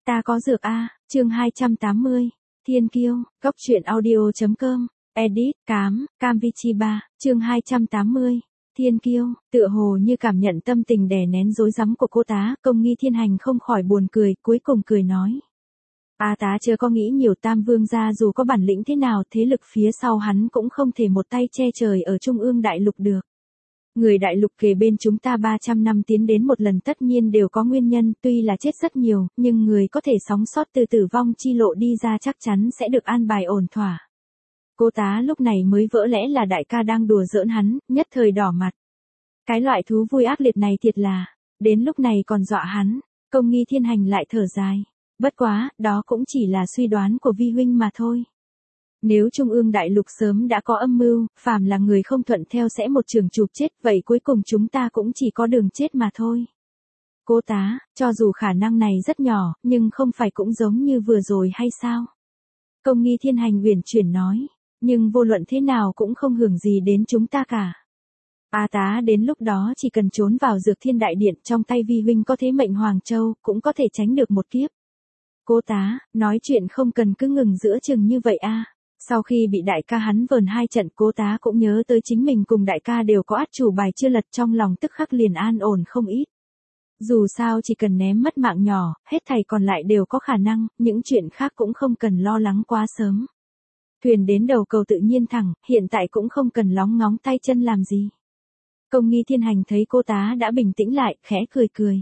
Ta có dược a, chương 280, Thiên Kiêu, Cốc truyện audio.com, edit, Cam Vichiba, chương 280, Thiên Kiêu, tựa hồ như cảm nhận tâm tình đè nén rối rắm của cô tá, Công Nghi Thiên Hành không khỏi buồn cười, cuối cùng cười nói. A tá chớ có nghĩ nhiều, Tam Vương gia dù có bản lĩnh thế nào, thế lực phía sau hắn cũng không thể một tay che trời ở Trung ương đại lục được. Người đại lục kề bên chúng ta 300 năm tiến đến một lần tất nhiên đều có nguyên nhân, tuy là chết rất nhiều, nhưng người có thể sống sót từ tử vong chi lộ đi ra chắc chắn sẽ được an bài ổn thỏa. Cô tá lúc này mới vỡ lẽ là đại ca đang đùa giỡn hắn, nhất thời đỏ mặt. Cái loại thú vui ác liệt này thiệt là, đến lúc này còn dọa hắn, Công Nghi Thiên Hành lại thở dài. Bất quá, đó cũng chỉ là suy đoán của vi huynh mà thôi. Nếu Trung ương đại lục sớm đã có âm mưu, phàm là người không thuận theo sẽ một trường chụp chết, vậy cuối cùng chúng ta cũng chỉ có đường chết mà thôi. Cô tá, cho dù khả năng này rất nhỏ, nhưng không phải cũng giống như vừa rồi hay sao? Công Nghi Thiên Hành uyển chuyển nói, nhưng vô luận thế nào cũng không hưởng gì đến chúng ta cả. A tá đến lúc đó chỉ cần trốn vào Dược Thiên Đại Điện, trong tay vi huynh có thế mệnh Hoàng Châu, cũng có thể tránh được một kiếp. Cô tá, nói chuyện không cần cứ ngừng giữa chừng như vậy a. Sau khi bị đại ca hắn vờn hai trận, cô tá cũng nhớ tới chính mình cùng đại ca đều có át chủ bài chưa lật, trong lòng tức khắc liền an ổn không ít. Dù sao chỉ cần ném mất mạng nhỏ, hết thảy còn lại đều có khả năng, những chuyện khác cũng không cần lo lắng quá sớm. Thuyền đến đầu cầu tự nhiên thẳng, hiện tại cũng không cần lóng ngóng tay chân làm gì. Công Nghi Thiên Hành thấy cô tá đã bình tĩnh lại, khẽ cười cười.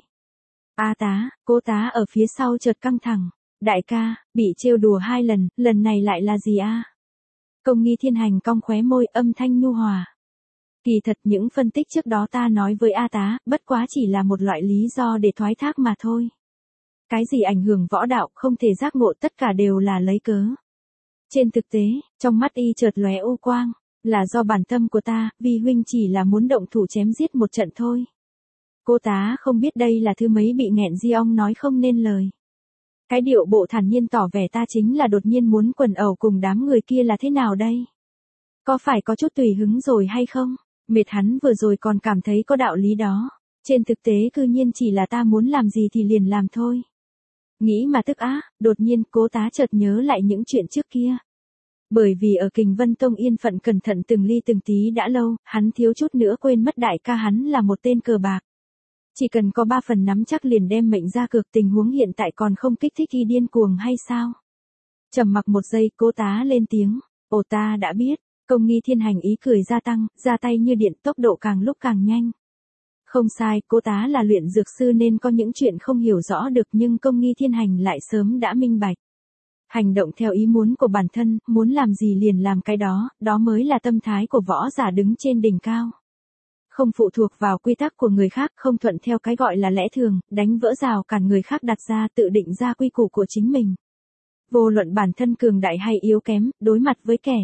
A tá, cô tá ở phía sau chợt căng thẳng. Đại ca, bị trêu đùa 2 lần, lần này lại là gì a? Công Nghi Thiên Hành cong khóe môi, âm thanh nhu hòa. Kỳ thật những phân tích trước đó ta nói với A tá, bất quá chỉ là một loại lý do để thoái thác mà thôi. Cái gì ảnh hưởng võ đạo, không thể giác ngộ, tất cả đều là lấy cớ. Trên thực tế, trong mắt y chợt lóe u quang, là do bản tâm của ta, vì huynh chỉ là muốn động thủ chém giết một trận thôi. Cô tá không biết đây là thứ mấy bị nghẹn di ong nói không nên lời. Cái điệu bộ thản nhiên tỏ vẻ ta chính là đột nhiên muốn quần ẩu cùng đám người kia là thế nào đây? Có phải có chút tùy hứng rồi hay không? Mệt hắn vừa rồi còn cảm thấy có đạo lý đó. Trên thực tế cư nhiên chỉ là ta muốn làm gì thì liền làm thôi. Nghĩ mà tức á, đột nhiên cô tá chợt nhớ lại những chuyện trước kia. Bởi vì ở Kình Vân Tông yên phận cẩn thận từng ly từng tí đã lâu, hắn thiếu chút nữa quên mất đại ca hắn là một tên cờ bạc. Chỉ cần có 3 phần nắm chắc liền đem mệnh ra cược, tình huống hiện tại còn không kích thích y điên cuồng hay sao? Trầm mặc một giây, cô tá lên tiếng, ồ ta đã biết. Công Nghi Thiên Hành ý cười gia tăng, ra tay như điện, tốc độ càng lúc càng nhanh. Không sai, cô tá là luyện dược sư nên có những chuyện không hiểu rõ được, nhưng Công Nghi Thiên Hành lại sớm đã minh bạch. Hành động theo ý muốn của bản thân, muốn làm gì liền làm cái đó, đó mới là tâm thái của võ giả đứng trên đỉnh cao. Không phụ thuộc vào quy tắc của người khác, không thuận theo cái gọi là lẽ thường, đánh vỡ rào cản người khác đặt ra, tự định ra quy củ của chính mình. Vô luận bản thân cường đại hay yếu kém, đối mặt với kẻ.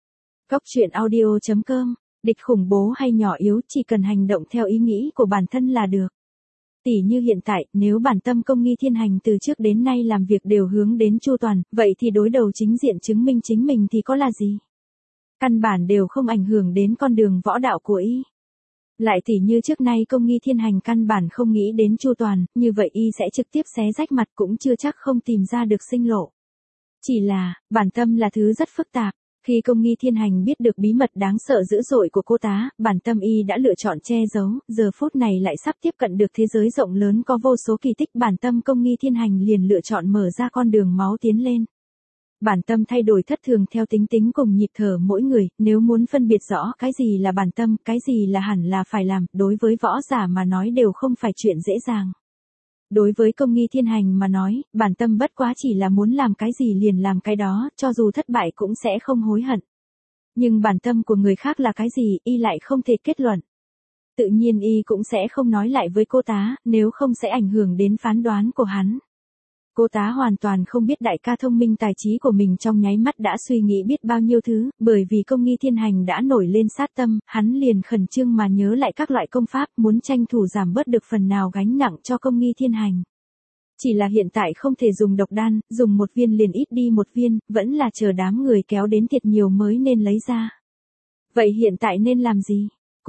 Cốc truyện audio.com, địch khủng bố hay nhỏ yếu, chỉ cần hành động theo ý nghĩ của bản thân là được. Tỉ như hiện tại, nếu bản tâm Công Nghi Thiên Hành từ trước đến nay làm việc đều hướng đến chu toàn, vậy thì đối đầu chính diện chứng minh chính mình thì có là gì? Căn bản đều không ảnh hưởng đến con đường võ đạo của y. Lại tỉ như trước nay Công Nghi Thiên Hành căn bản không nghĩ đến chu toàn, như vậy y sẽ trực tiếp xé rách mặt cũng chưa chắc không tìm ra được sinh lộ. Chỉ là, bản tâm là thứ rất phức tạp. Khi Công Nghi Thiên Hành biết được bí mật đáng sợ dữ dội của cô tá, bản tâm y đã lựa chọn che giấu, giờ phút này lại sắp tiếp cận được thế giới rộng lớn có vô số kỳ tích, bản tâm Công Nghi Thiên Hành liền lựa chọn mở ra con đường máu tiến lên. Bản tâm thay đổi thất thường theo tính cùng nhịp thở mỗi người, nếu muốn phân biệt rõ cái gì là bản tâm, cái gì là hẳn là phải làm, đối với võ giả mà nói đều không phải chuyện dễ dàng. Đối với Công Nghi Thiên Hành mà nói, bản tâm bất quá chỉ là muốn làm cái gì liền làm cái đó, cho dù thất bại cũng sẽ không hối hận. Nhưng bản tâm của người khác là cái gì, y lại không thể kết luận. Tự nhiên y cũng sẽ không nói lại với cô tá, nếu không sẽ ảnh hưởng đến phán đoán của hắn. Cô tá hoàn toàn không biết đại ca thông minh tài trí của mình trong nháy mắt đã suy nghĩ biết bao nhiêu thứ, bởi vì Công Nghi Thiên Hành đã nổi lên sát tâm, hắn liền khẩn trương mà nhớ lại các loại công pháp, muốn tranh thủ giảm bớt được phần nào gánh nặng cho Công Nghi Thiên Hành. Chỉ là hiện tại không thể dùng độc đan, dùng một viên liền ít đi một viên, vẫn là chờ đám người kéo đến thiệt nhiều mới nên lấy ra. Vậy hiện tại nên làm gì?